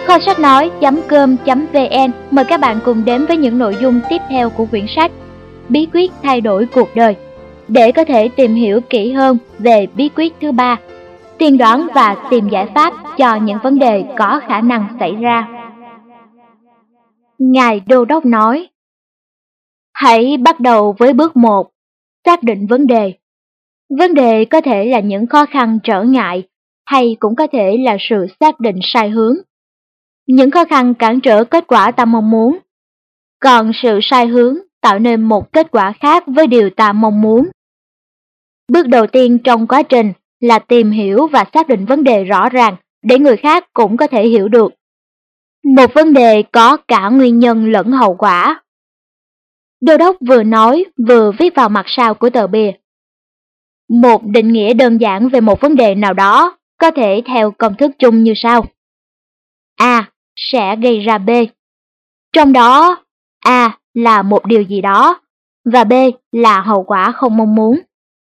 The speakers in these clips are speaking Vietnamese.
Kho sách nói.com.vn mời các bạn cùng đến với những nội dung tiếp theo của quyển sách Bí quyết thay đổi cuộc đời, để có thể tìm hiểu kỹ hơn về bí quyết thứ 3, tiên đoán và tìm giải pháp cho những vấn đề có khả năng xảy ra. Ngài Đô đốc nói, hãy bắt đầu với bước 1, xác định vấn đề. Vấn đề có thể là những khó khăn trở ngại, hay cũng có thể là sự xác định sai hướng. Những khó khăn cản trở kết quả ta mong muốn, còn sự sai hướng tạo nên một kết quả khác với điều ta mong muốn. Bước đầu tiên trong quá trình là tìm hiểu và xác định vấn đề rõ ràng để người khác cũng có thể hiểu được. Một vấn đề có cả nguyên nhân lẫn hậu quả. Đô đốc vừa nói vừa viết vào mặt sau của tờ bìa. Một định nghĩa đơn giản về một vấn đề nào đó có thể theo công thức chung như sau. A sẽ gây ra B. Trong đó, A là một điều gì đó, và B là hậu quả không mong muốn.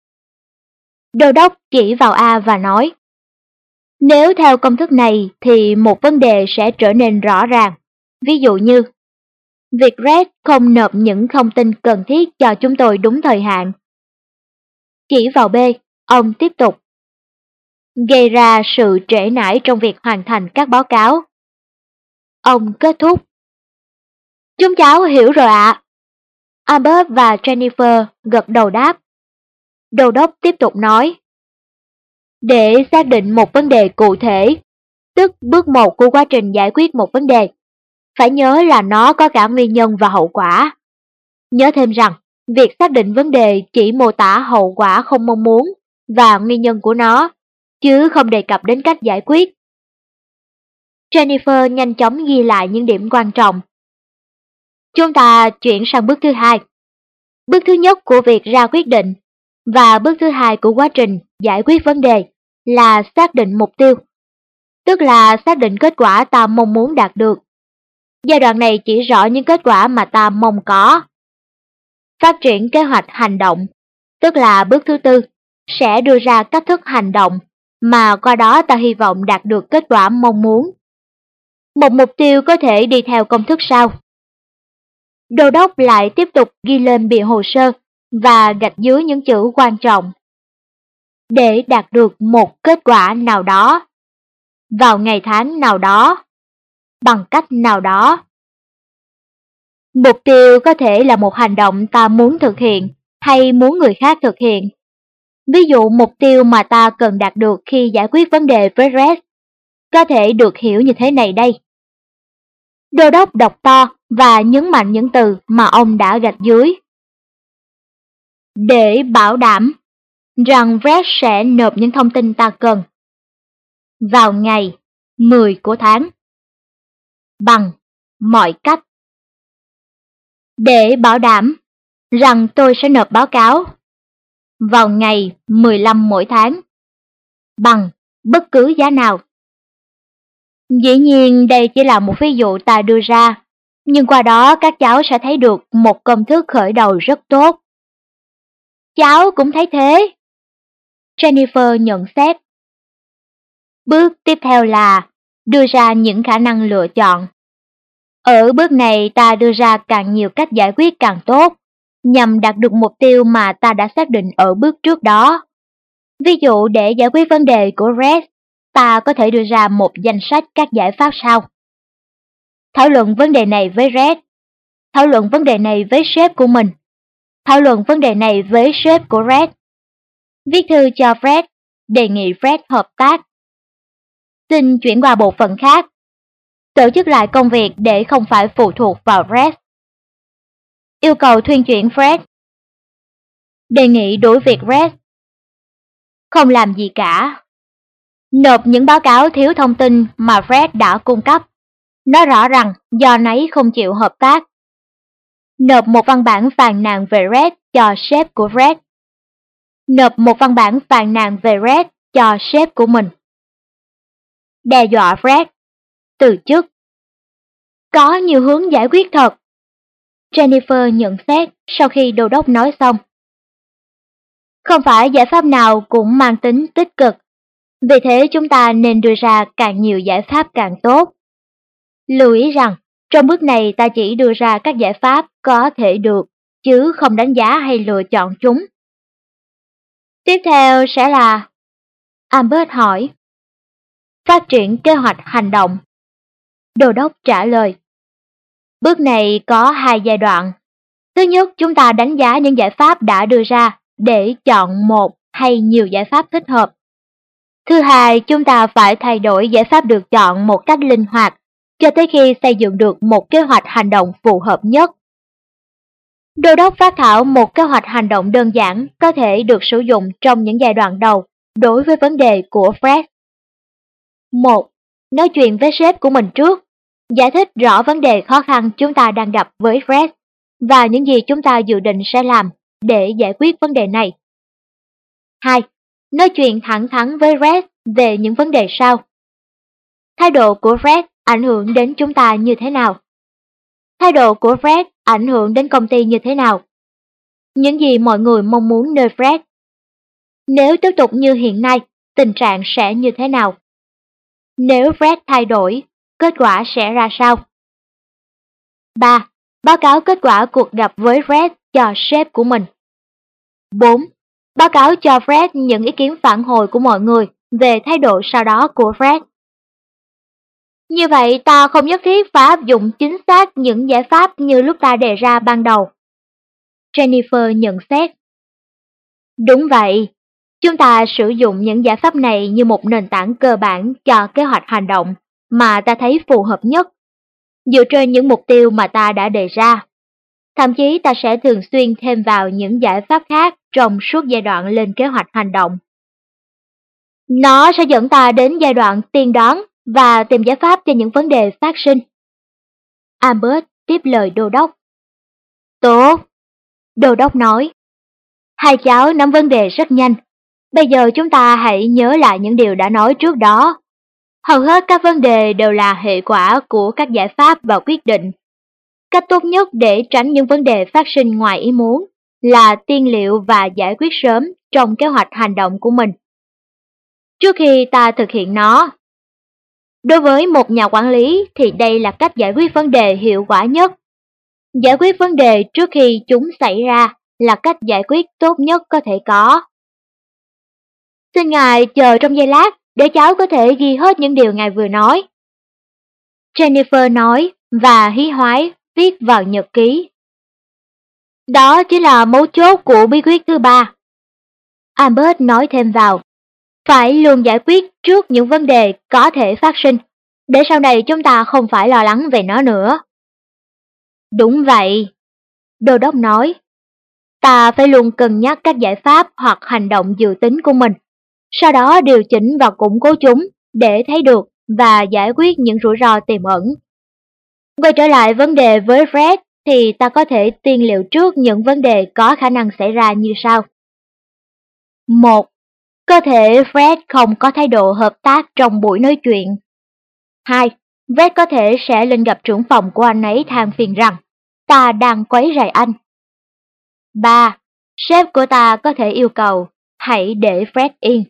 Đô đốc chỉ vào A và nói, nếu theo công thức này thì một vấn đề sẽ trở nên rõ ràng. Ví dụ như, việc Red không nộp những thông tin cần thiết cho chúng tôi đúng thời hạn. Chỉ vào B, ông tiếp tục, gây ra sự trễ nải trong việc hoàn thành các báo cáo. Ông kết thúc, chúng cháu hiểu rồi ạ. Albert và Jennifer gật đầu đáp. Đô đốc tiếp tục nói, để xác định một vấn đề cụ thể, tức bước 1 của quá trình giải quyết một vấn đề, phải nhớ là nó có cả nguyên nhân và hậu quả. Nhớ thêm rằng, việc xác định vấn đề chỉ mô tả hậu quả không mong muốn và nguyên nhân của nó, chứ không đề cập đến cách giải quyết. Jennifer nhanh chóng ghi lại những điểm quan trọng. Chúng ta chuyển sang bước thứ 2. Bước thứ nhất của việc ra quyết định và bước thứ 2 của quá trình giải quyết vấn đề là xác định mục tiêu, tức là xác định kết quả ta mong muốn đạt được. Giai đoạn này chỉ rõ những kết quả mà ta mong có. Phát triển kế hoạch hành động, tức là bước thứ 4, sẽ đưa ra cách thức hành động mà qua đó ta hy vọng đạt được kết quả mong muốn. Một mục tiêu có thể đi theo công thức sau. Đô đốc lại tiếp tục ghi lên bìa hồ sơ và gạch dưới những chữ quan trọng. Để đạt được một kết quả nào đó, vào ngày tháng nào đó, bằng cách nào đó. Mục tiêu có thể là một hành động ta muốn thực hiện hay muốn người khác thực hiện. Ví dụ mục tiêu mà ta cần đạt được khi giải quyết vấn đề với Red có thể được hiểu như thế này đây. Đô đốc đọc to và nhấn mạnh những từ mà ông đã gạch dưới. Để bảo đảm rằng Red sẽ nộp những thông tin ta cần vào ngày 10 của tháng, bằng mọi cách. Để bảo đảm rằng tôi sẽ nộp báo cáo vào ngày 15 mỗi tháng, bằng bất cứ giá nào. Dĩ nhiên đây chỉ là một ví dụ ta đưa ra, nhưng qua đó các cháu sẽ thấy được một công thức khởi đầu rất tốt. Cháu cũng thấy thế. Jennifer nhận xét. Bước tiếp theo là đưa ra những khả năng lựa chọn. Ở bước này ta đưa ra càng nhiều cách giải quyết càng tốt, nhằm đạt được mục tiêu mà ta đã xác định ở bước trước đó. Ví dụ để giải quyết vấn đề của Red, ta có thể đưa ra một danh sách các giải pháp sau. Thảo luận vấn đề này với Red, thảo luận vấn đề này với sếp của mình, thảo luận vấn đề này với sếp của Red, viết thư cho Fred, đề nghị Fred hợp tác, xin chuyển qua bộ phận khác, tổ chức lại công việc để không phải phụ thuộc vào Red, yêu cầu thuyên chuyển Fred, đề nghị đuổi việc Red, không làm gì cả, nộp những báo cáo thiếu thông tin mà Fred đã cung cấp, nói rõ rằng do nấy không chịu hợp tác, nộp một văn bản phàn nàn về Red cho sếp của Red, nộp một văn bản phàn nàn về Red cho sếp của mình, đe dọa Red, từ chức. Có nhiều hướng giải quyết thật. Jennifer nhận xét sau khi đô đốc nói xong. Không phải giải pháp nào cũng mang tính tích cực, vì thế chúng ta nên đưa ra càng nhiều giải pháp càng tốt. Lưu ý rằng, trong bước này ta chỉ đưa ra các giải pháp có thể được, chứ không đánh giá hay lựa chọn chúng. Tiếp theo sẽ là... Albert hỏi. Phát triển kế hoạch hành động. Đô đốc trả lời. Bước này có 2 giai đoạn. Thứ nhất, chúng ta đánh giá những giải pháp đã đưa ra để chọn một hay nhiều giải pháp thích hợp. Thứ hai, chúng ta phải thay đổi giải pháp được chọn một cách linh hoạt cho tới khi xây dựng được một kế hoạch hành động phù hợp nhất. Đô đốc phát thảo một kế hoạch hành động đơn giản có thể được sử dụng trong những giai đoạn đầu đối với vấn đề của Fred. 1. Nói chuyện với sếp của mình trước, giải thích rõ vấn đề khó khăn chúng ta đang gặp với Fred và những gì chúng ta dự định sẽ làm để giải quyết vấn đề này. 2. Nói chuyện thẳng thắn với Fred về những vấn đề sau. Thái độ của Fred ảnh hưởng đến chúng ta như thế nào? Thái độ của Fred ảnh hưởng đến công ty như thế nào? Những gì mọi người mong muốn nơi Fred? Nếu tiếp tục như hiện nay, tình trạng sẽ như thế nào? Nếu Fred thay đổi, kết quả sẽ ra sao? 3. Báo cáo kết quả cuộc gặp với Fred cho sếp của mình. 4. Báo cáo cho Fred những ý kiến phản hồi của mọi người về thái độ sau đó của Fred. Như vậy ta không nhất thiết phải áp dụng chính xác những giải pháp như lúc ta đề ra ban đầu. Jennifer nhận xét. Đúng vậy, chúng ta sử dụng những giải pháp này như một nền tảng cơ bản cho kế hoạch hành động mà ta thấy phù hợp nhất, dựa trên những mục tiêu mà ta đã đề ra. Thậm chí ta sẽ thường xuyên thêm vào những giải pháp khác trong suốt giai đoạn lên kế hoạch hành động. Nó sẽ dẫn ta đến giai đoạn tiên đoán và tìm giải pháp cho những vấn đề phát sinh. Albert tiếp lời đô đốc. Tốt, đô đốc nói. Hai cháu nắm vấn đề rất nhanh. Bây giờ chúng ta hãy nhớ lại những điều đã nói trước đó. Hầu hết các vấn đề đều là hệ quả của các giải pháp và quyết định. Cách tốt nhất để tránh những vấn đề phát sinh ngoài ý muốn là tiên liệu và giải quyết sớm trong kế hoạch hành động của mình, trước khi ta thực hiện nó. Đối với một nhà quản lý thì đây là cách giải quyết vấn đề hiệu quả nhất. Giải quyết vấn đề trước khi chúng xảy ra là cách giải quyết tốt nhất có thể có. Xin ngài chờ trong giây lát để cháu có thể ghi hết những điều ngài vừa nói. Jennifer nói và hí hoái viết vào nhật ký. Đó chính là mấu chốt của bí quyết thứ 3. Albert nói thêm vào. Phải luôn giải quyết trước những vấn đề có thể phát sinh, để sau này chúng ta không phải lo lắng về nó nữa. Đúng vậy, đô đốc nói. Ta phải luôn cân nhắc các giải pháp hoặc hành động dự tính của mình, sau đó điều chỉnh và củng cố chúng để thấy được và giải quyết những rủi ro tiềm ẩn. Quay trở lại vấn đề với Fred thì ta có thể tiên liệu trước những vấn đề có khả năng xảy ra như sau. 1. Có thể Fred không có thái độ hợp tác trong buổi nói chuyện. 2. Fred có thể sẽ lên gặp trưởng phòng của anh ấy than phiền rằng ta đang quấy rầy anh. 3. Sếp của ta có thể yêu cầu hãy để Fred yên.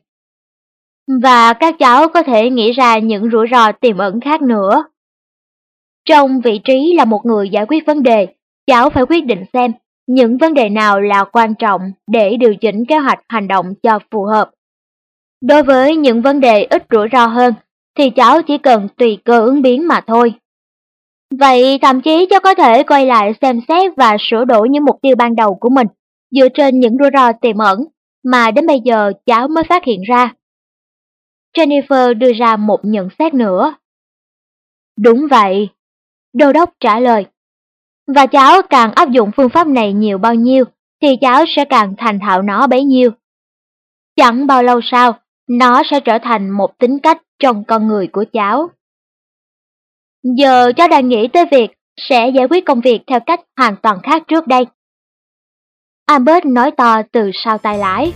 Và các cháu có thể nghĩ ra những rủi ro tiềm ẩn khác nữa. Trong vị trí là một người giải quyết vấn đề, cháu phải quyết định xem những vấn đề nào là quan trọng để điều chỉnh kế hoạch hành động cho phù hợp. Đối với những vấn đề ít rủi ro hơn, thì cháu chỉ cần tùy cơ ứng biến mà thôi. Vậy thậm chí cháu có thể quay lại xem xét và sửa đổi những mục tiêu ban đầu của mình, dựa trên những rủi ro tiềm ẩn mà đến bây giờ cháu mới phát hiện ra. Jennifer đưa ra một nhận xét nữa. Đúng vậy, đô đốc trả lời. Và cháu càng áp dụng phương pháp này nhiều bao nhiêu, thì cháu sẽ càng thành thạo nó bấy nhiêu. Chẳng bao lâu sau, nó sẽ trở thành một tính cách trong con người của cháu. Giờ cháu đang nghĩ tới việc sẽ giải quyết công việc theo cách hoàn toàn khác trước đây. Albert nói to từ sau tay lái.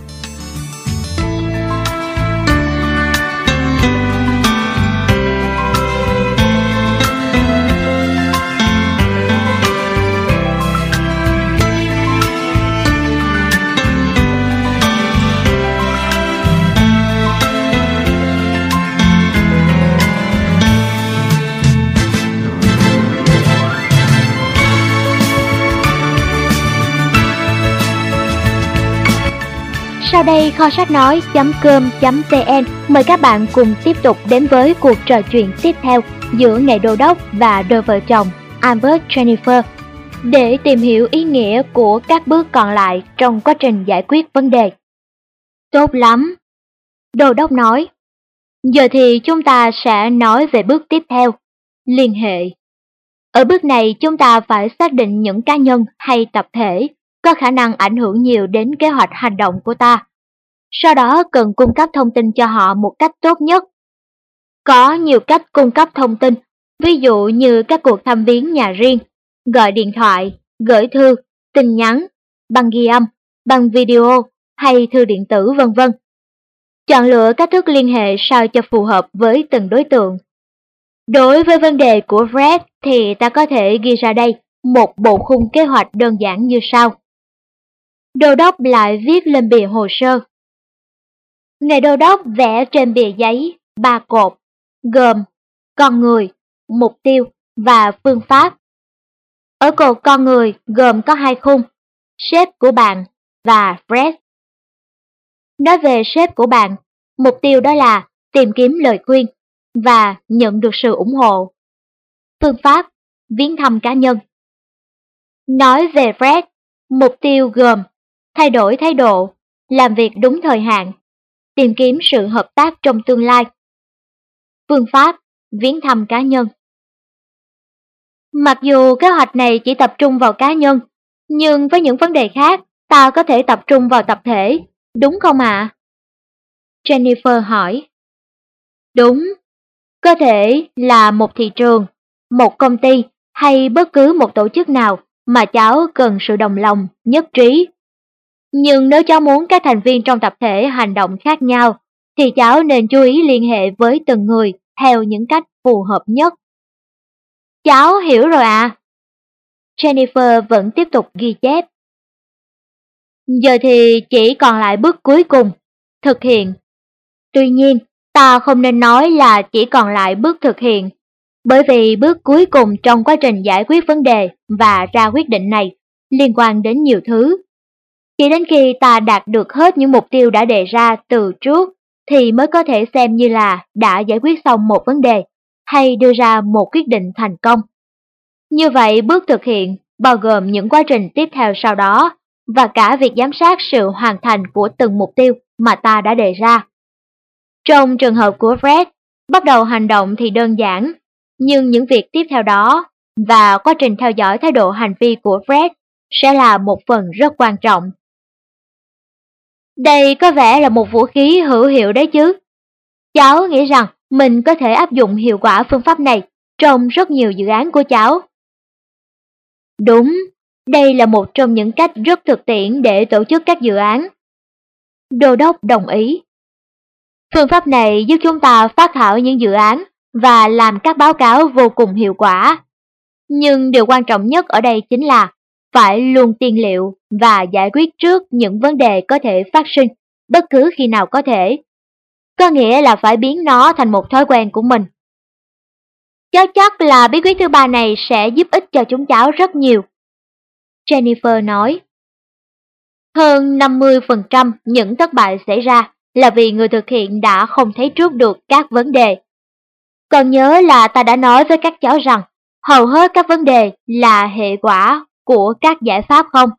Sau đây kho sách nói.com.vn mời các bạn cùng tiếp tục đến với cuộc trò chuyện tiếp theo giữa Ngài Đô Đốc và đôi vợ chồng Albert Jennifer để tìm hiểu ý nghĩa của các bước còn lại trong quá trình giải quyết vấn đề. Tốt lắm, Đô Đốc nói. Giờ thì chúng ta sẽ nói về bước tiếp theo, liên hệ. Ở bước này chúng ta phải xác định những cá nhân hay tập thể có khả năng ảnh hưởng nhiều đến kế hoạch hành động của ta. Sau đó cần cung cấp thông tin cho họ một cách tốt nhất. Có nhiều cách cung cấp thông tin, ví dụ như các cuộc thăm viếng nhà riêng, gọi điện thoại, gửi thư, tin nhắn, băng ghi âm, băng video hay thư điện tử vân vân. Chọn lựa cách thức liên hệ sao cho phù hợp với từng đối tượng. Đối với vấn đề của Fred thì ta có thể ghi ra đây một bộ khung kế hoạch đơn giản như sau. Đô đốc lại viết lên bìa hồ sơ. Ngài Đô đốc vẽ trên bìa giấy 3 cột, gồm con người, mục tiêu và phương pháp. Ở cột con người gồm có 2 khung, sếp của bạn và Fred. Nói về sếp của bạn, mục tiêu đó là tìm kiếm lời khuyên và nhận được sự ủng hộ. Phương pháp, viếng thăm cá nhân. Nói về Fred, mục tiêu gồm thay đổi thái độ, làm việc đúng thời hạn, tìm kiếm sự hợp tác trong tương lai. Phương pháp, viếng thăm cá nhân. Mặc dù kế hoạch này chỉ tập trung vào cá nhân, nhưng với những vấn đề khác, ta có thể tập trung vào tập thể, đúng không ạ? Jennifer hỏi. Đúng, có thể là một thị trường, một công ty hay bất cứ một tổ chức nào mà cháu cần sự đồng lòng, nhất trí. Nhưng nếu cháu muốn các thành viên trong tập thể hành động khác nhau, thì cháu nên chú ý liên hệ với từng người theo những cách phù hợp nhất. Cháu hiểu rồi ạ. Jennifer vẫn tiếp tục ghi chép. Giờ thì chỉ còn lại bước cuối cùng, thực hiện. Tuy nhiên, ta không nên nói là chỉ còn lại bước thực hiện, bởi vì bước cuối cùng trong quá trình giải quyết vấn đề và ra quyết định này liên quan đến nhiều thứ. Chỉ đến khi ta đạt được hết những mục tiêu đã đề ra từ trước thì mới có thể xem như là đã giải quyết xong một vấn đề hay đưa ra một quyết định thành công. Như vậy, bước thực hiện bao gồm những quá trình tiếp theo sau đó và cả việc giám sát sự hoàn thành của từng mục tiêu mà ta đã đề ra. Trong trường hợp của Fred, bắt đầu hành động thì đơn giản, nhưng những việc tiếp theo đó và quá trình theo dõi thái độ hành vi của Fred sẽ là một phần rất quan trọng. Đây có vẻ là một vũ khí hữu hiệu đấy chứ. Cháu nghĩ rằng mình có thể áp dụng hiệu quả phương pháp này trong rất nhiều dự án của cháu. Đúng, đây là một trong những cách rất thực tiễn để tổ chức các dự án. Đô đốc đồng ý. Phương pháp này giúp chúng ta phát thảo những dự án và làm các báo cáo vô cùng hiệu quả. Nhưng điều quan trọng nhất ở đây chính là phải luôn tiên liệu và giải quyết trước những vấn đề có thể phát sinh bất cứ khi nào có thể. Có nghĩa là phải biến nó thành một thói quen của mình. Cháu chắc là bí quyết thứ 3 này sẽ giúp ích cho chúng cháu rất nhiều. Jennifer nói. Hơn 50% những thất bại xảy ra là vì người thực hiện đã không thấy trước được các vấn đề. Còn nhớ là ta đã nói với các cháu rằng hầu hết các vấn đề là hệ quả của các giải pháp không?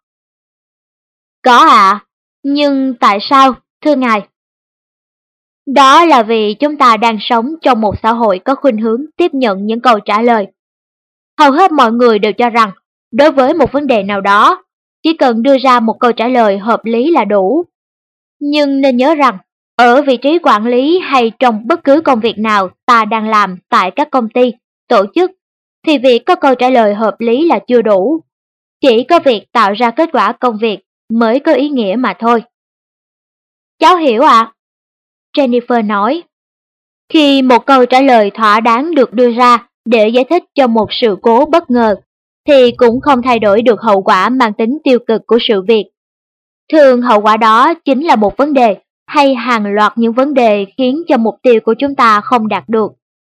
Có ạ, nhưng tại sao, thưa ngài? Đó là vì chúng ta đang sống trong một xã hội có khuynh hướng tiếp nhận những câu trả lời. Hầu hết mọi người đều cho rằng, đối với một vấn đề nào đó, chỉ cần đưa ra một câu trả lời hợp lý là đủ. Nhưng nên nhớ rằng, ở vị trí quản lý hay trong bất cứ công việc nào ta đang làm tại các công ty, tổ chức, thì việc có câu trả lời hợp lý là chưa đủ. Chỉ có việc tạo ra kết quả công việc mới có ý nghĩa mà thôi. Cháu hiểu ạ? Jennifer nói. Khi một câu trả lời thỏa đáng được đưa ra để giải thích cho một sự cố bất ngờ, thì cũng không thay đổi được hậu quả mang tính tiêu cực của sự việc. Thường hậu quả đó chính là một vấn đề hay hàng loạt những vấn đề khiến cho mục tiêu của chúng ta không đạt được.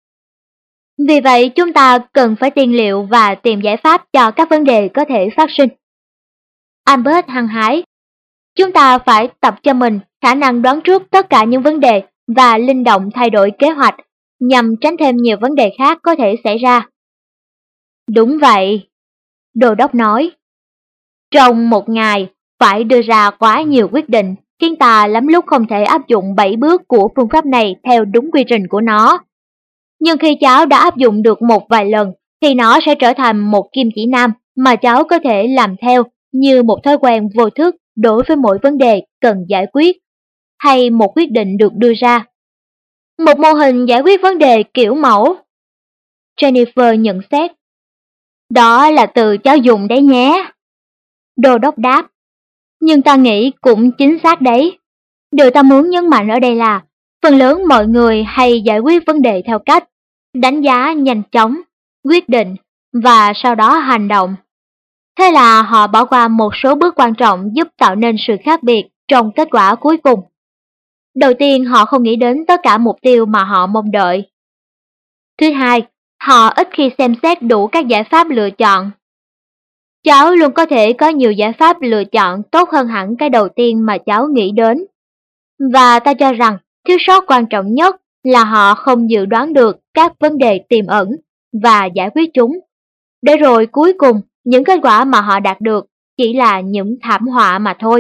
Vì vậy chúng ta cần phải tiên liệu và tìm giải pháp cho các vấn đề có thể phát sinh. Albert hăng hái. Chúng ta phải tập cho mình khả năng đoán trước tất cả những vấn đề và linh động thay đổi kế hoạch nhằm tránh thêm nhiều vấn đề khác có thể xảy ra. Đúng vậy, Đô đốc nói. Trong một ngày, phải đưa ra quá nhiều quyết định, khiến ta lắm lúc không thể áp dụng 7 bước của phương pháp này theo đúng quy trình của nó. Nhưng khi cháu đã áp dụng được một vài lần, thì nó sẽ trở thành một kim chỉ nam mà cháu có thể làm theo như một thói quen vô thức đối với mỗi vấn đề cần giải quyết, hay một quyết định được đưa ra. Một mô hình giải quyết vấn đề kiểu mẫu. Jennifer nhận xét. Đó là từ cháu dùng đấy nhé. Đô đốc đáp. Nhưng ta nghĩ cũng chính xác đấy. Điều ta muốn nhấn mạnh ở đây là, phần lớn mọi người hay giải quyết vấn đề theo cách đánh giá nhanh chóng, quyết định và sau đó hành động. Thế là họ bỏ qua một số bước quan trọng giúp tạo nên sự khác biệt trong kết quả cuối cùng. Đầu tiên, họ không nghĩ đến tất cả mục tiêu mà họ mong đợi. Thứ hai, họ ít khi xem xét đủ các giải pháp lựa chọn. Cháu luôn có thể có nhiều giải pháp lựa chọn tốt hơn hẳn cái đầu tiên mà cháu nghĩ đến. Và ta cho rằng thiếu sót quan trọng nhất là họ không dự đoán được các vấn đề tiềm ẩn và giải quyết chúng. Để rồi cuối cùng, những kết quả mà họ đạt được chỉ là những thảm họa mà thôi.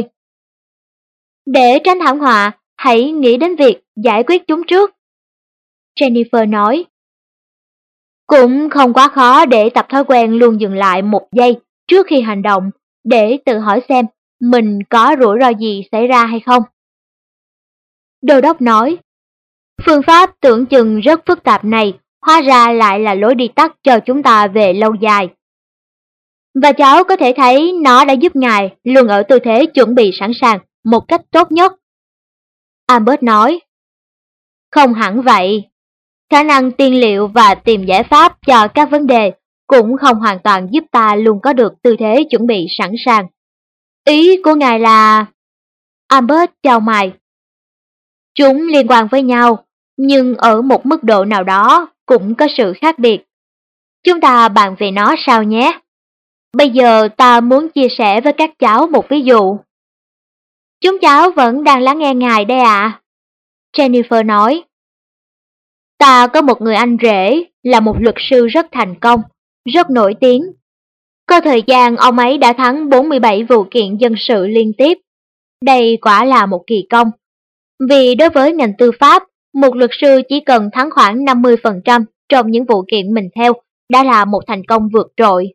Để tránh thảm họa, hãy nghĩ đến việc giải quyết chúng trước. Jennifer nói. Cũng không quá khó để tập thói quen luôn dừng lại một giây trước khi hành động, để tự hỏi xem mình có rủi ro gì xảy ra hay không. Đô đốc nói, phương pháp tưởng chừng rất phức tạp này hóa ra lại là lối đi tắt cho chúng ta về lâu dài. Và cháu có thể thấy nó đã giúp ngài luôn ở tư thế chuẩn bị sẵn sàng một cách tốt nhất. Albert nói, không hẳn vậy. Khả năng tiên liệu và tìm giải pháp cho các vấn đề cũng không hoàn toàn giúp ta luôn có được tư thế chuẩn bị sẵn sàng. Ý của ngài là... Albert chau mày. Chúng liên quan với nhau, nhưng ở một mức độ nào đó cũng có sự khác biệt. Chúng ta bàn về nó sau nhé. Bây giờ ta muốn chia sẻ với các cháu một ví dụ. Chúng cháu vẫn đang lắng nghe ngài đây ạ. Jennifer nói. Ta có một người anh rể là một luật sư rất thành công, rất nổi tiếng. Có thời gian ông ấy đã thắng 47 vụ kiện dân sự liên tiếp. Đây quả là một kỳ công. Vì đối với ngành tư pháp, một luật sư chỉ cần thắng khoảng 50% trong những vụ kiện mình theo đã là một thành công vượt trội.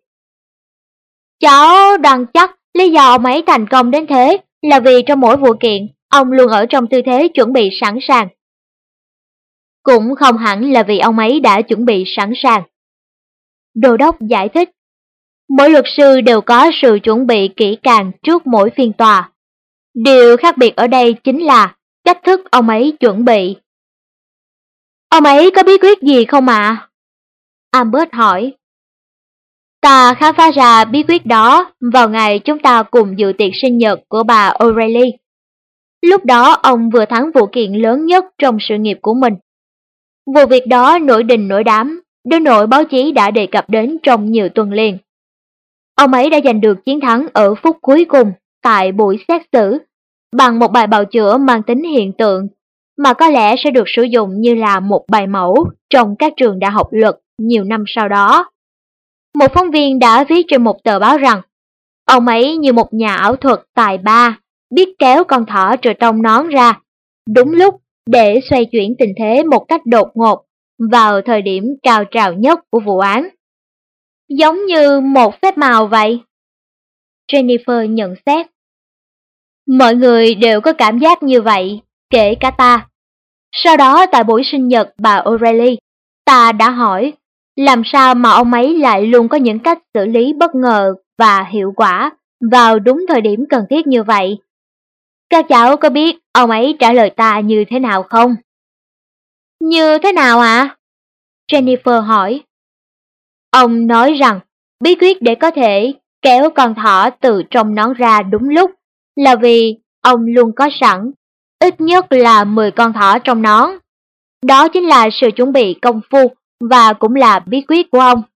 Cháu đoán chắc lý do ông ấy thành công đến thế là vì trong mỗi vụ kiện, ông luôn ở trong tư thế chuẩn bị sẵn sàng. Cũng không hẳn là vì ông ấy đã chuẩn bị sẵn sàng. Đô đốc giải thích, mỗi luật sư đều có sự chuẩn bị kỹ càng trước mỗi phiên tòa. Điều khác biệt ở đây chính là cách thức ông ấy chuẩn bị. Ông ấy có bí quyết gì không ạ? Albert hỏi. Ta khám phá ra bí quyết đó vào ngày chúng ta cùng dự tiệc sinh nhật của bà O'Reilly. Lúc đó ông vừa thắng vụ kiện lớn nhất trong sự nghiệp của mình. Vụ việc đó nổi đình nổi đám, đến nỗi báo chí đã đề cập đến trong nhiều tuần liền. Ông ấy đã giành được chiến thắng ở phút cuối cùng tại buổi xét xử bằng một bài bào chữa mang tính hiện tượng mà có lẽ sẽ được sử dụng như là một bài mẫu trong các trường đại học luật nhiều năm sau đó. Một phóng viên đã viết trên một tờ báo rằng ông ấy như một nhà ảo thuật tài ba, biết kéo con thỏ từ trong nón ra đúng lúc để xoay chuyển tình thế một cách đột ngột vào thời điểm cao trào nhất của vụ án. Giống như một phép màu vậy. Jennifer nhận xét. Mọi người đều có cảm giác như vậy, kể cả ta. Sau đó tại buổi sinh nhật bà O'Reilly, ta đã hỏi làm sao mà ông ấy lại luôn có những cách xử lý bất ngờ và hiệu quả vào đúng thời điểm cần thiết như vậy. Các cháu có biết ông ấy trả lời ta như thế nào không? Như thế nào ạ? Jennifer hỏi. Ông nói rằng bí quyết để có thể kéo con thỏ từ trong nón ra đúng lúc là vì ông luôn có sẵn ít nhất là 10 con thỏ trong nón. Đó chính là sự chuẩn bị công phu và cũng là bí quyết của ông.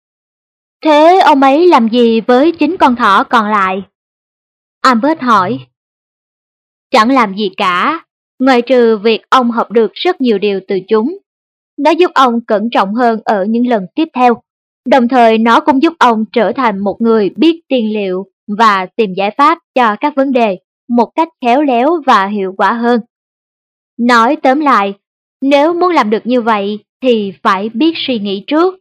Thế ông ấy làm gì với 9 con thỏ còn lại? Albert hỏi. chẳng làm gì cả, ngoại trừ việc ông học được rất nhiều điều từ chúng. Nó giúp ông cẩn trọng hơn ở những lần tiếp theo, đồng thời nó cũng giúp ông trở thành một người biết tiên liệu và tìm giải pháp cho các vấn đề một cách khéo léo và hiệu quả hơn. Nói tóm lại, nếu muốn làm được như vậy thì phải biết suy nghĩ trước.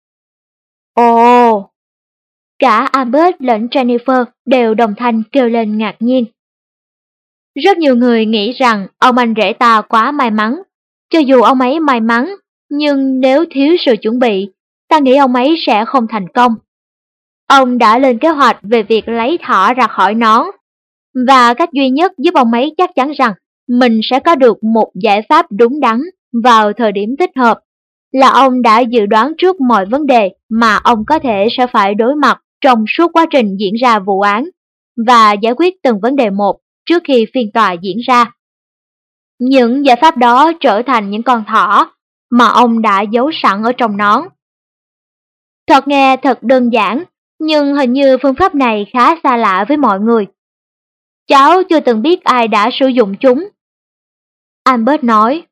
Ồ! Cả Albert lẫn Jennifer đều đồng thanh kêu lên ngạc nhiên. Rất nhiều người nghĩ rằng ông anh rể ta quá may mắn. Cho dù ông ấy may mắn, nhưng nếu thiếu sự chuẩn bị, ta nghĩ ông ấy sẽ không thành công. Ông đã lên kế hoạch về việc lấy thỏ ra khỏi nón, và cách duy nhất giúp ông ấy chắc chắn rằng mình sẽ có được một giải pháp đúng đắn vào thời điểm thích hợp là ông đã dự đoán trước mọi vấn đề mà ông có thể sẽ phải đối mặt trong suốt quá trình diễn ra vụ án và giải quyết từng vấn đề một trước khi phiên tòa diễn ra. Những giải pháp đó trở thành những con thỏ mà ông đã giấu sẵn ở trong nón. Thoạt nghe thật đơn giản, nhưng hình như phương pháp này khá xa lạ với mọi người. Cháu chưa từng biết ai đã sử dụng chúng. Albert nói.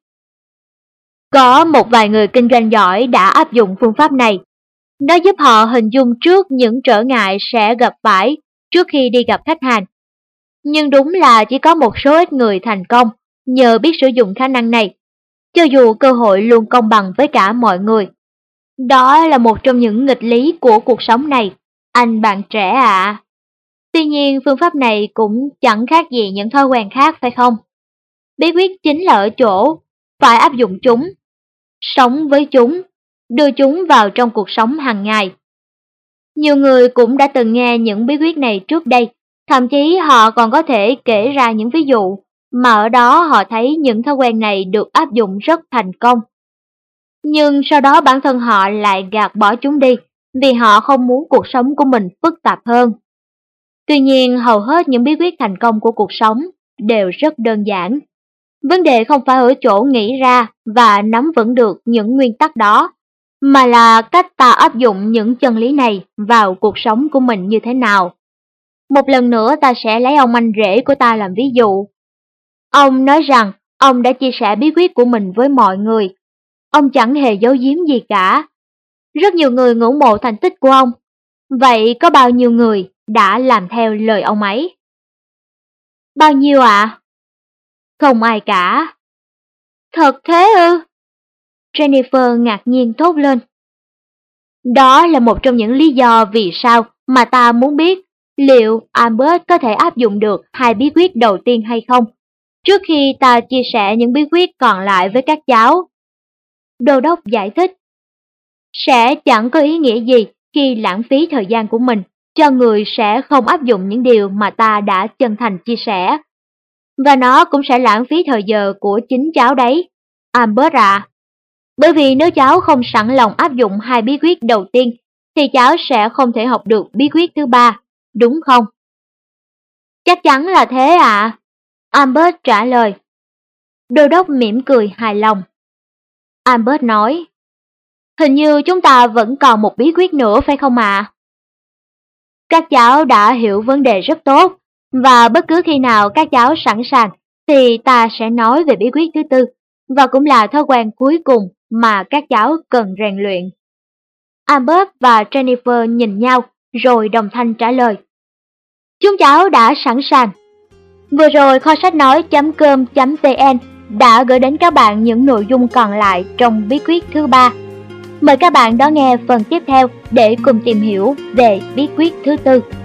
Có một vài người kinh doanh giỏi đã áp dụng phương pháp này. Nó giúp họ hình dung trước những trở ngại sẽ gặp phải trước khi đi gặp khách hàng. Nhưng đúng là chỉ có một số ít người thành công nhờ biết sử dụng khả năng này, cho dù cơ hội luôn công bằng với cả mọi người. Đó là một trong những nghịch lý của cuộc sống này, anh bạn trẻ ạ. Tuy nhiên phương pháp này cũng chẳng khác gì những thói quen khác phải không? Bí quyết chính là ở chỗ phải áp dụng chúng, sống với chúng, đưa chúng vào trong cuộc sống hàng ngày. Nhiều người cũng đã từng nghe những bí quyết này trước đây, thậm chí họ còn có thể kể ra những ví dụ mà ở đó họ thấy những thói quen này được áp dụng rất thành công. Nhưng sau đó bản thân họ lại gạt bỏ chúng đi vì họ không muốn cuộc sống của mình phức tạp hơn. Tuy nhiên hầu hết những bí quyết thành công của cuộc sống đều rất đơn giản. Vấn đề không phải ở chỗ nghĩ ra và nắm vững được những nguyên tắc đó, mà là cách ta áp dụng những chân lý này vào cuộc sống của mình như thế nào. Một lần nữa ta sẽ lấy ông anh rể của ta làm ví dụ. Ông nói rằng ông đã chia sẻ bí quyết của mình với mọi người. Ông chẳng hề giấu giếm gì cả. Rất nhiều người ngưỡng mộ thành tích của ông. Vậy có bao nhiêu người đã làm theo lời ông ấy? Bao nhiêu ạ? Không ai cả. Thật thế ư? Jennifer ngạc nhiên thốt lên. Đó là một trong những lý do vì sao mà ta muốn biết liệu Albert có thể áp dụng được hai bí quyết đầu tiên hay không, trước khi ta chia sẻ những bí quyết còn lại với các cháu. Đô đốc giải thích. Sẽ chẳng có ý nghĩa gì khi lãng phí thời gian của mình cho người sẽ không áp dụng những điều mà ta đã chân thành chia sẻ. Và nó cũng sẽ lãng phí thời giờ của chính cháu đấy, Albert ạ. Bởi vì nếu cháu không sẵn lòng áp dụng hai bí quyết đầu tiên, thì cháu sẽ không thể học được bí quyết thứ ba, đúng không? Chắc chắn là thế ạ, Albert trả lời. Đô đốc mỉm cười hài lòng. Albert nói, hình như chúng ta vẫn còn một bí quyết nữa phải không ạ? Các cháu đã hiểu vấn đề rất tốt, và bất cứ khi nào các cháu sẵn sàng thì ta sẽ nói về bí quyết thứ tư, và cũng là thói quen cuối cùng mà các cháu cần rèn luyện. Albert và Jennifer nhìn nhau rồi đồng thanh trả lời. Chúng cháu đã sẵn sàng. Vừa rồi kho sách nói.com.vn đã gửi đến các bạn những nội dung còn lại trong bí quyết thứ ba. Mời các bạn đón nghe phần tiếp theo để cùng tìm hiểu về bí quyết thứ tư.